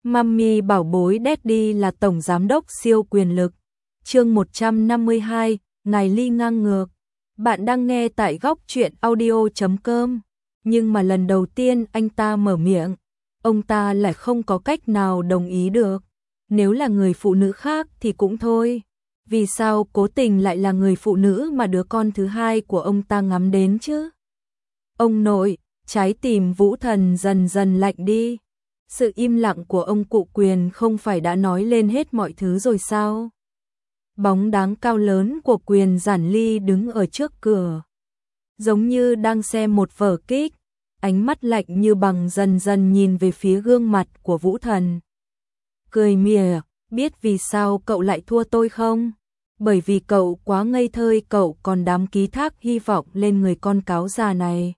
Mummy bảo bối Daddy là tổng giám đốc siêu quyền lực. Chương 152, Ngài Ly ngang ngược. Bạn đang nghe tại góc truyện audio.com. Nhưng mà lần đầu tiên anh ta mở miệng, ông ta lại không có cách nào đồng ý được. Nếu là người phụ nữ khác thì cũng thôi. Vì sao cố tình lại là người phụ nữ mà đứa con thứ hai của ông ta ngắm đến chứ? Ông nội, trái tim Vũ Thần dần dần lạnh đi. Sự im lặng của ông cụ Quyền không phải đã nói lên hết mọi thứ rồi sao? Bóng dáng cao lớn của Quyền Giản Ly đứng ở trước cửa, giống như đang xem một vở kịch, ánh mắt lạnh như bằng dần dần nhìn về phía gương mặt của Vũ Thần. Cười mỉa, biết vì sao cậu lại thua tôi không? Bởi vì cậu quá ngây thơ, cậu còn dám ký thác hy vọng lên người con cáo già này.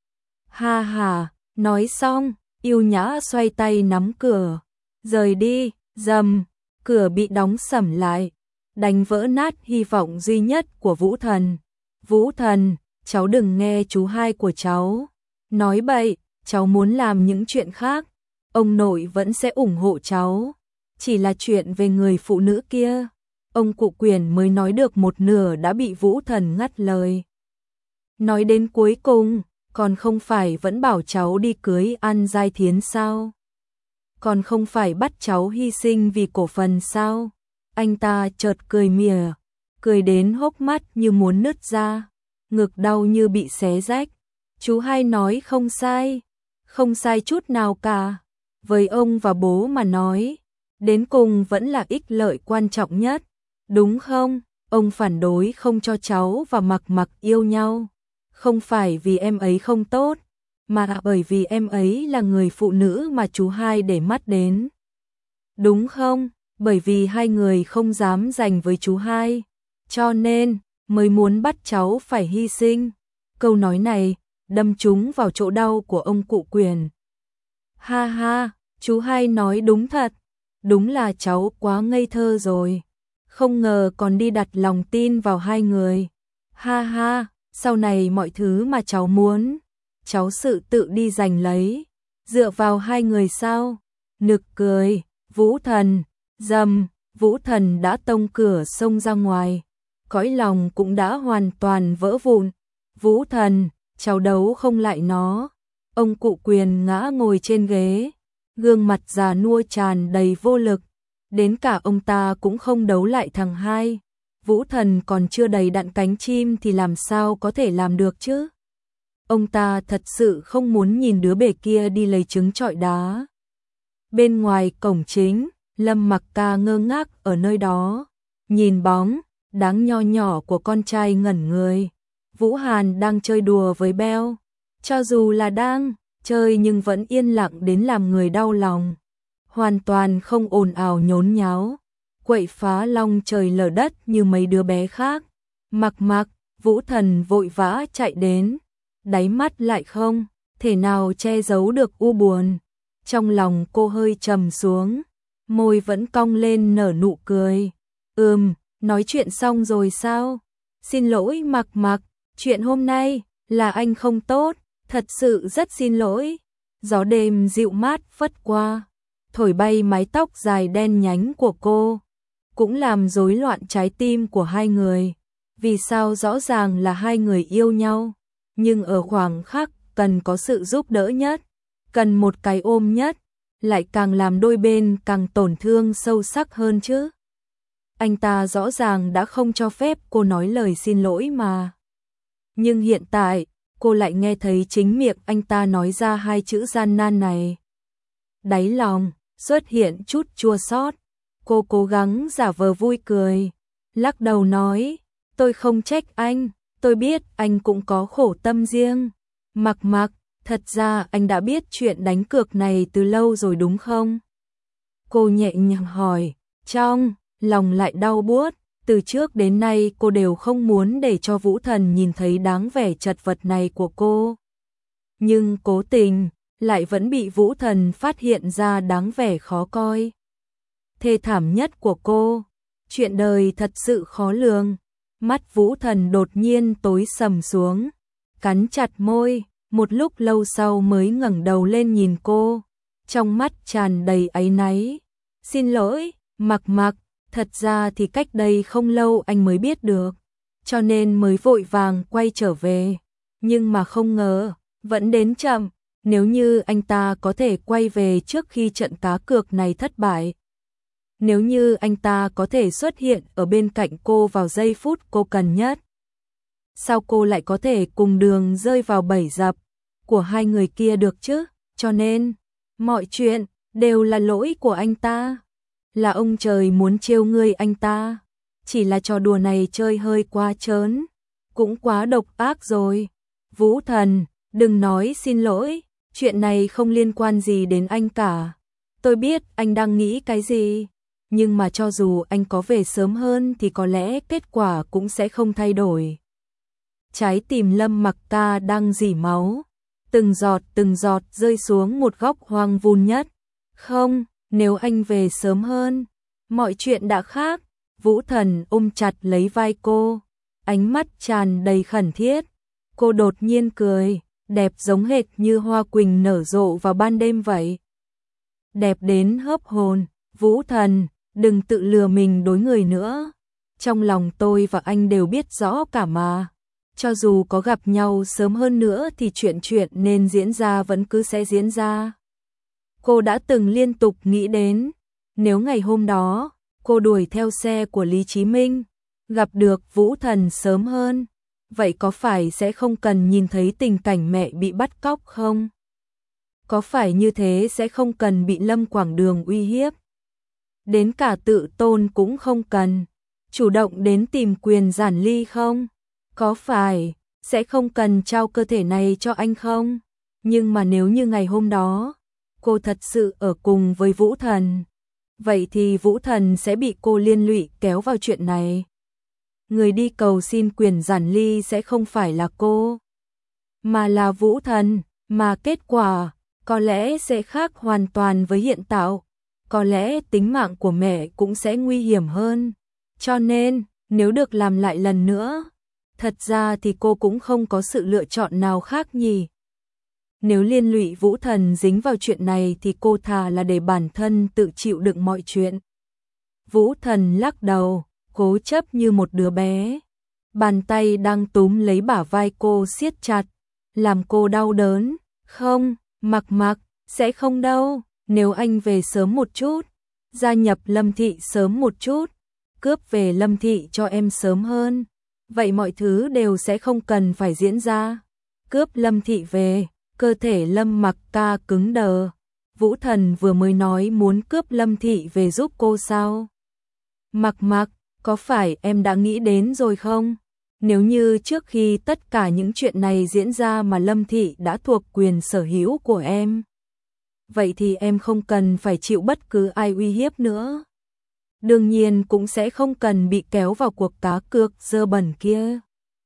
Ha ha, nói xong, yêu nhã xoay tay nắm cửa, rời đi, rầm, cửa bị đóng sầm lại, đánh vỡ nát hy vọng duy nhất của Vũ Thần. Vũ Thần, cháu đừng nghe chú hai của cháu nói bậy, cháu muốn làm những chuyện khác, ông nội vẫn sẽ ủng hộ cháu. Chỉ là chuyện về người phụ nữ kia. Ông cụ Quyền mới nói được một nửa đã bị Vũ Thần ngắt lời. Nói đến cuối cùng, còn không phải vẫn bảo cháu đi cưới An Giai Thiến sao? Còn không phải bắt cháu hy sinh vì cổ phần sao? Anh ta chợt cười mỉa, cười đến hốc mắt như muốn nứt ra, ngực đau như bị xé rách. Chú hai nói không sai, không sai chút nào cả. Với ông và bố mà nói, đến cùng vẫn là ích lợi quan trọng nhất, đúng không? Ông phản đối không cho cháu và Mặc Mặc yêu nhau, không phải vì em ấy không tốt, mà là bởi vì em ấy là người phụ nữ mà chú hai để mắt đến. Đúng không? Bởi vì hai người không dám giành với chú hai, cho nên mới muốn bắt cháu phải hy sinh. Câu nói này đâm trúng vào chỗ đau của ông cụ Quyền. Ha ha, chú hai nói đúng thật, đúng là cháu quá ngây thơ rồi, không ngờ còn đi đặt lòng tin vào hai người. Ha ha, sau này mọi thứ mà cháu muốn, cháu sự tự đi giành lấy, dựa vào hai người sao? Nực cười. Vũ Thần, rầm, Vũ Thần đã tông cửa xông ra ngoài, cõi lòng cũng đã hoàn toàn vỡ vụn. Vũ Thần, cháu đấu không lại nó. Ông cụ Quyền ngã ngồi trên ghế, gương mặt già nua tràn đầy vô lực, đến cả ông ta cũng không đấu lại thằng hai. Vũ Thần còn chưa đầy đặn cánh chim thì làm sao có thể làm được chứ? Ông ta thật sự không muốn nhìn đứa bể kia đi lấy trứng trọi đá. Bên ngoài cổng chính, Lâm Mặc Ca ngơ ngác ở nơi đó, nhìn bóng đáng nho nhỏ của con trai ngẩn người. Vũ Hàn đang chơi đùa với Beo, cho dù là đang chơi nhưng vẫn yên lặng đến làm người đau lòng, hoàn toàn không ồn ào nhốn nháo, quậy phá long trời lở đất như mấy đứa bé khác. Mặc Mặc, Vũ Thần vội vã chạy đến, đáy mắt lại không thể nào che giấu được u buồn. Trong lòng cô hơi trầm xuống, môi vẫn cong lên nở nụ cười. Nói chuyện xong rồi sao? Xin lỗi Mặc Mặc, chuyện hôm nay là anh không tốt, thật sự rất xin lỗi. Gió đêm dịu mát phất qua, thổi bay mái tóc dài đen nhánh của cô, cũng làm rối loạn trái tim của hai người. Vì sao rõ ràng là hai người yêu nhau, nhưng ở khoảng khắc cần có sự giúp đỡ nhất, cần một cái ôm nhất, lại càng làm đôi bên càng tổn thương sâu sắc hơn chứ? Anh ta rõ ràng đã không cho phép cô nói lời xin lỗi mà. Nhưng hiện tại, cô lại nghe thấy chính miệng anh ta nói ra hai chữ gian nan này. Đáy lòng xuất hiện chút chua xót. Cô cố gắng giả vờ vui cười, lắc đầu nói, tôi không trách anh, tôi biết anh cũng có khổ tâm riêng. Mặc Mặc, thật ra anh đã biết chuyện đánh cược này từ lâu rồi đúng không? Cô nhẹ nhàng hỏi, trong lòng lại đau buốt. Từ trước đến nay cô đều không muốn để cho Vũ Thần nhìn thấy dáng vẻ chật vật này của cô. Nhưng cố tình, lại vẫn bị Vũ Thần phát hiện ra dáng vẻ khó coi, thê thảm nhất của cô. Chuyện đời thật sự khó lường. Mắt Vũ Thần đột nhiên tối sầm xuống, cắn chặt môi, một lúc lâu sau mới ngẩng đầu lên nhìn cô. trong mắt tràn đầy áy náy. Xin lỗi, Mặc Mặc, thật ra thì cách đây không lâu anh mới biết được, cho nên mới vội vàng quay trở về. Nhưng mà không ngờ, vẫn đến chậm, nếu như anh ta có thể quay về trước khi trận cá cược này thất bại. Nếu như anh ta có thể xuất hiện ở bên cạnh cô vào giây phút cô cần nhất. Sao cô lại có thể cùng đường rơi vào bẫy dập của hai người kia được chứ? Cho nên, mọi chuyện đều là lỗi của anh ta. Là ông trời muốn trêu ngươi anh ta. Chỉ là trò đùa này chơi hơi quá trớn, cũng quá độc ác rồi. Vũ Thần, đừng nói xin lỗi, chuyện này không liên quan gì đến anh cả. Tôi biết anh đang nghĩ cái gì, nhưng mà cho dù anh có về sớm hơn thì có lẽ kết quả cũng sẽ không thay đổi. Trái tim Lâm Mặc Ca đang rỉ máu, từng giọt rơi xuống một góc hoang vun nhất. Không, nếu anh về sớm hơn, mọi chuyện đã khác. Vũ Thần ôm chặt lấy vai cô, ánh mắt tràn đầy khẩn thiết. Cô đột nhiên cười, đẹp giống hệt như hoa quỳnh nở rộ vào ban đêm vậy. Đẹp đến hớp hồn. Vũ Thần, đừng tự lừa mình đối người nữa. Trong lòng tôi và anh đều biết rõ cả mà. Cho dù có gặp nhau sớm hơn nữa thì chuyện nên diễn ra vẫn cứ sẽ diễn ra. Cô đã từng liên tục nghĩ đến, nếu ngày hôm đó, cô đuổi theo xe của Lý Chí Minh, gặp được Vũ Thần sớm hơn, vậy có phải sẽ không cần nhìn thấy tình cảnh mẹ bị bắt cóc không? Có phải như thế sẽ không cần bị Lâm Quảng Đường uy hiếp? Đến cả tự tôn cũng không cần, chủ động đến tìm quyền giản ly không? Có phải sẽ không cần trao cơ thể này cho anh không? Nhưng mà nếu như ngày hôm đó, cô thật sự ở cùng với Vũ Thần, vậy thì Vũ Thần sẽ bị cô liên lụy kéo vào chuyện này. Người đi cầu xin quyền giản ly sẽ không phải là cô, mà là Vũ Thần, mà kết quả có lẽ sẽ khác hoàn toàn với hiện tại. Có lẽ tính mạng của mẹ cũng sẽ nguy hiểm hơn. Cho nên, nếu được làm lại lần nữa, thật ra thì cô cũng không có sự lựa chọn nào khác nhỉ. Nếu liên lụy Vũ Thần dính vào chuyện này thì cô thà là để bản thân tự chịu đựng mọi chuyện. Vũ Thần lắc đầu, cố chấp như một đứa bé. Bàn tay đang túm lấy bả vai cô siết chặt, làm cô đau đớn. Không, Mặc Mặc, sẽ không đâu. Nếu anh về sớm một chút, gia nhập Lâm Thị sớm một chút, cướp về Lâm Thị cho em sớm hơn, vậy mọi thứ đều sẽ không cần phải diễn ra. Cướp Lâm Thị về, cơ thể Lâm Mặc Ca cứng đờ. Vũ Thần vừa mới nói muốn cướp Lâm Thị về giúp cô sao? Mặc Mặc, có phải em đã nghĩ đến rồi không? Nếu như trước khi tất cả những chuyện này diễn ra mà Lâm Thị đã thuộc quyền sở hữu của em, vậy thì em không cần phải chịu bất cứ ai uy hiếp nữa. Đương nhiên cũng sẽ không cần bị kéo vào cuộc cá cược dơ bẩn kia.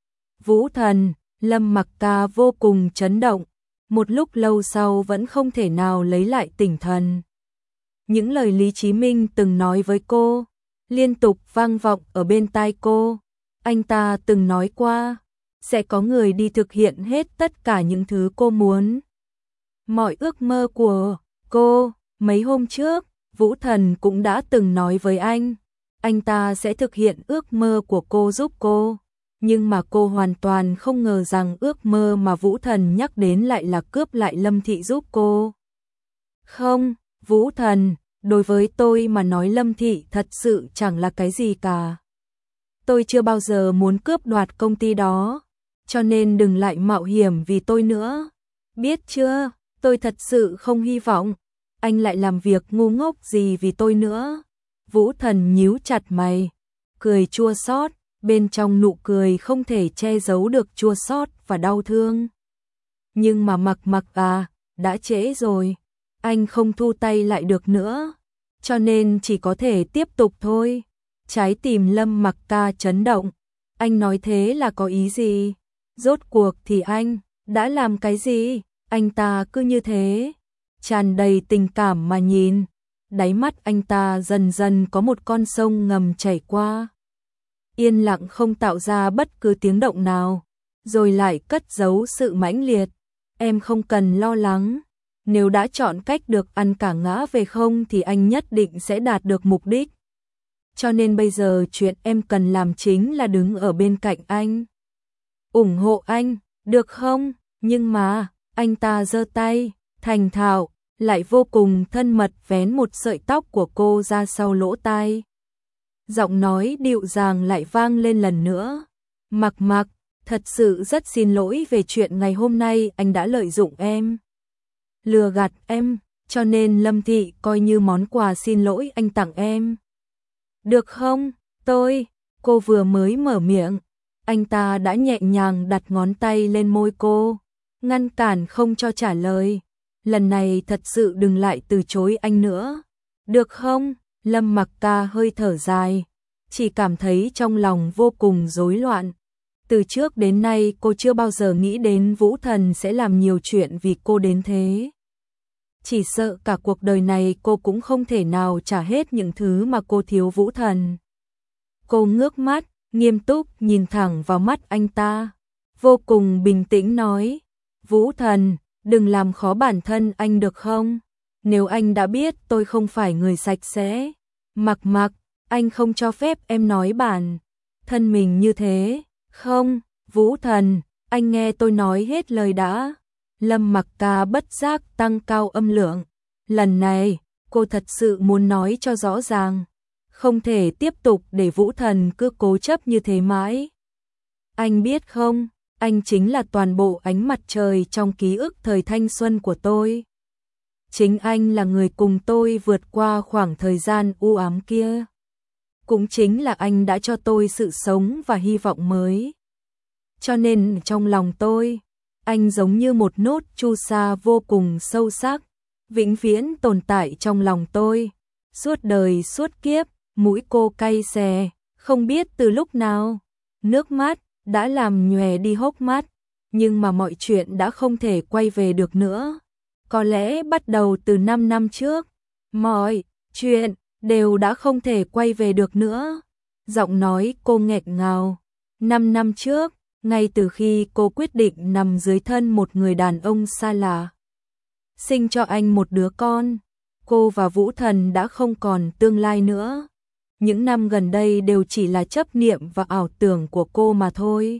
Vũ Thần, Lâm Mặc Ca vô cùng chấn động, một lúc lâu sau vẫn không thể nào lấy lại tỉnh thần. Những lời Lý Chí Minh từng nói với cô, liên tục vang vọng ở bên tai cô. Anh ta từng nói qua, sẽ có người đi thực hiện hết tất cả những thứ cô muốn. Mọi ước mơ của cô. Mấy hôm trước, Vũ Thần cũng đã từng nói với anh ta sẽ thực hiện ước mơ của cô giúp cô. Nhưng mà cô hoàn toàn không ngờ rằng ước mơ mà Vũ Thần nhắc đến lại là cướp lại Lâm Thị giúp cô. Không, Vũ Thần, đối với tôi mà nói Lâm Thị thật sự chẳng là cái gì cả. Tôi chưa bao giờ muốn cướp đoạt công ty đó, cho nên đừng lại mạo hiểm vì tôi nữa. Biết chưa, tôi thật sự không hy vọng anh lại làm việc ngu ngốc gì vì tôi nữa. Vũ Thần nhíu chặt mày, cười chua xót, bên trong nụ cười không thể che giấu được chua xót và đau thương. Nhưng mà Mặc Mặc à, đã trễ rồi, anh không thu tay lại được nữa, cho nên chỉ có thể tiếp tục thôi. Trái tim Lâm Mặc Ca chấn động, anh nói thế là có ý gì? Rốt cuộc thì anh đã làm cái gì? Anh ta cứ như thế, tràn đầy tình cảm mà nhìn, đáy mắt anh ta dần dần có một con sông ngầm chảy qua. Yên lặng không tạo ra bất cứ tiếng động nào, rồi lại cất giấu sự mãnh liệt. Em không cần lo lắng, Nếu đã chọn cách được ăn cả ngã về không thì anh nhất định sẽ đạt được mục đích. Cho nên bây giờ chuyện em cần làm chính là đứng ở bên cạnh anh. ủng hộ anh, được không? Nhưng mà, anh ta giơ tay, thành thạo, lại vô cùng thân mật vén một sợi tóc của cô ra sau lỗ tai. Giọng nói dịu dàng lại vang lên lần nữa. Mặc Mặc, thật sự rất xin lỗi về chuyện ngày hôm nay anh đã lợi dụng em, lừa gạt em, cho nên Lâm Thị coi như món quà xin lỗi anh tặng em. Được không? Cô vừa mới mở miệng, anh ta đã nhẹ nhàng đặt ngón tay lên môi cô, ngăn cản không cho trả lời. Lần này thật sự đừng lại từ chối anh nữa. Được không? Lâm Mặc Ca hơi thở dài, chỉ cảm thấy trong lòng vô cùng rối loạn. Từ trước đến nay cô chưa bao giờ nghĩ đến Vũ Thần sẽ làm nhiều chuyện vì cô đến thế. Chỉ sợ cả cuộc đời này cô cũng không thể nào trả hết những thứ mà cô thiếu Vũ Thần. Cô ngước mắt, nghiêm túc nhìn thẳng vào mắt anh ta, vô cùng bình tĩnh nói, Vũ Thần, đừng làm khó bản thân anh được không? Nếu anh đã biết tôi không phải người sạch sẽ, Mặc Mặc, anh không cho phép em nói bản thân mình như thế. Không, Vũ Thần, anh nghe tôi nói hết lời đã. Lâm Mặc Ca bất giác tăng cao âm lượng. Lần này, cô thật sự muốn nói cho rõ ràng. Không thể tiếp tục để Vũ Thần cứ cố chấp như thế mãi. Anh biết không, anh chính là toàn bộ ánh mặt trời trong ký ức thời thanh xuân của tôi. Chính anh là người cùng tôi vượt qua khoảng thời gian u ám kia. Cũng chính là anh đã cho tôi sự sống và hy vọng mới. Cho nên trong lòng tôi, anh giống như một nốt chu sa vô cùng sâu sắc, vĩnh viễn tồn tại trong lòng tôi. Suốt đời suốt kiếp, mũi cô cay xè, không biết từ lúc nào. Nước mắt đã làm nhòe đi hốc mắt, nhưng mà mọi chuyện đã không thể quay về được nữa. Có lẽ bắt đầu từ 5 năm trước, mọi chuyện đều đã không thể quay về được nữa. Giọng nói cô nghẹn ngào. 5 năm trước, ngay từ khi cô quyết định nằm dưới thân một người đàn ông xa lạ, sinh cho anh một đứa con, cô và Vũ Thần đã không còn tương lai nữa. Những năm gần đây đều chỉ là chấp niệm và ảo tưởng của cô mà thôi.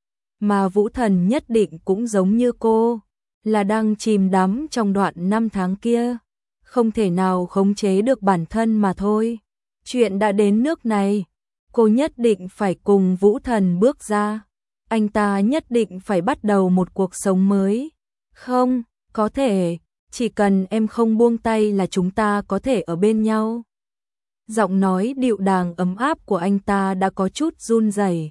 Mà Vũ Thần nhất định cũng giống như cô, là đang chìm đắm trong đoạn năm tháng kia, không thể nào khống chế được bản thân mà thôi. Chuyện đã đến nước này, cô nhất định phải cùng Vũ Thần bước ra. Anh ta nhất định phải bắt đầu một cuộc sống mới. Không, có thể, chỉ cần em không buông tay là chúng ta có thể ở bên nhau. Giọng nói dịu dàng ấm áp của anh ta đã có chút run rẩy.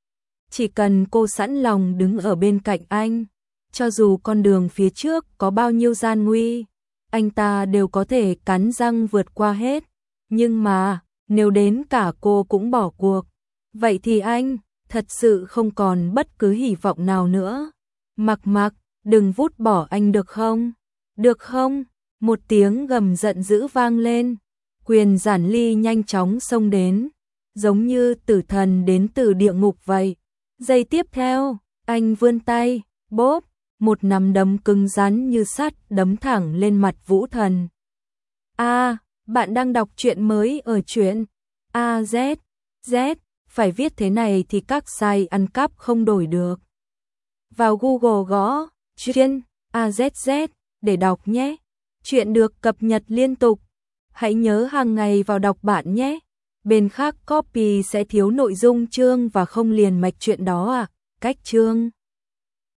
Chỉ cần cô sẵn lòng đứng ở bên cạnh anh, cho dù con đường phía trước có bao nhiêu gian nguy, anh ta đều có thể cắn răng vượt qua hết. Nhưng mà, nếu đến cả cô cũng bỏ cuộc, vậy thì anh thật sự không còn bất cứ hy vọng nào nữa. Mặc Mặc, đừng vứt bỏ anh được không? Được không? Một tiếng gầm giận dữ vang lên. Quyền Giản Ly nhanh chóng xông đến, giống như tử thần đến từ địa ngục vậy. Giây tiếp theo, anh vươn tay, bóp, một nắm đấm cứng rắn như sắt đấm thẳng lên mặt Vũ Thần. Bạn đang đọc truyện mới ở truyện AZZ, phải viết thế này thì các site ăn cắp không đổi được. Vào Google gõ truyện AZZ để đọc nhé. Truyện được cập nhật liên tục. Hãy nhớ hàng ngày vào đọc bạn nhé. Bên khác copy sẽ thiếu nội dung chương và không liền mạch truyện đó à. Cách chương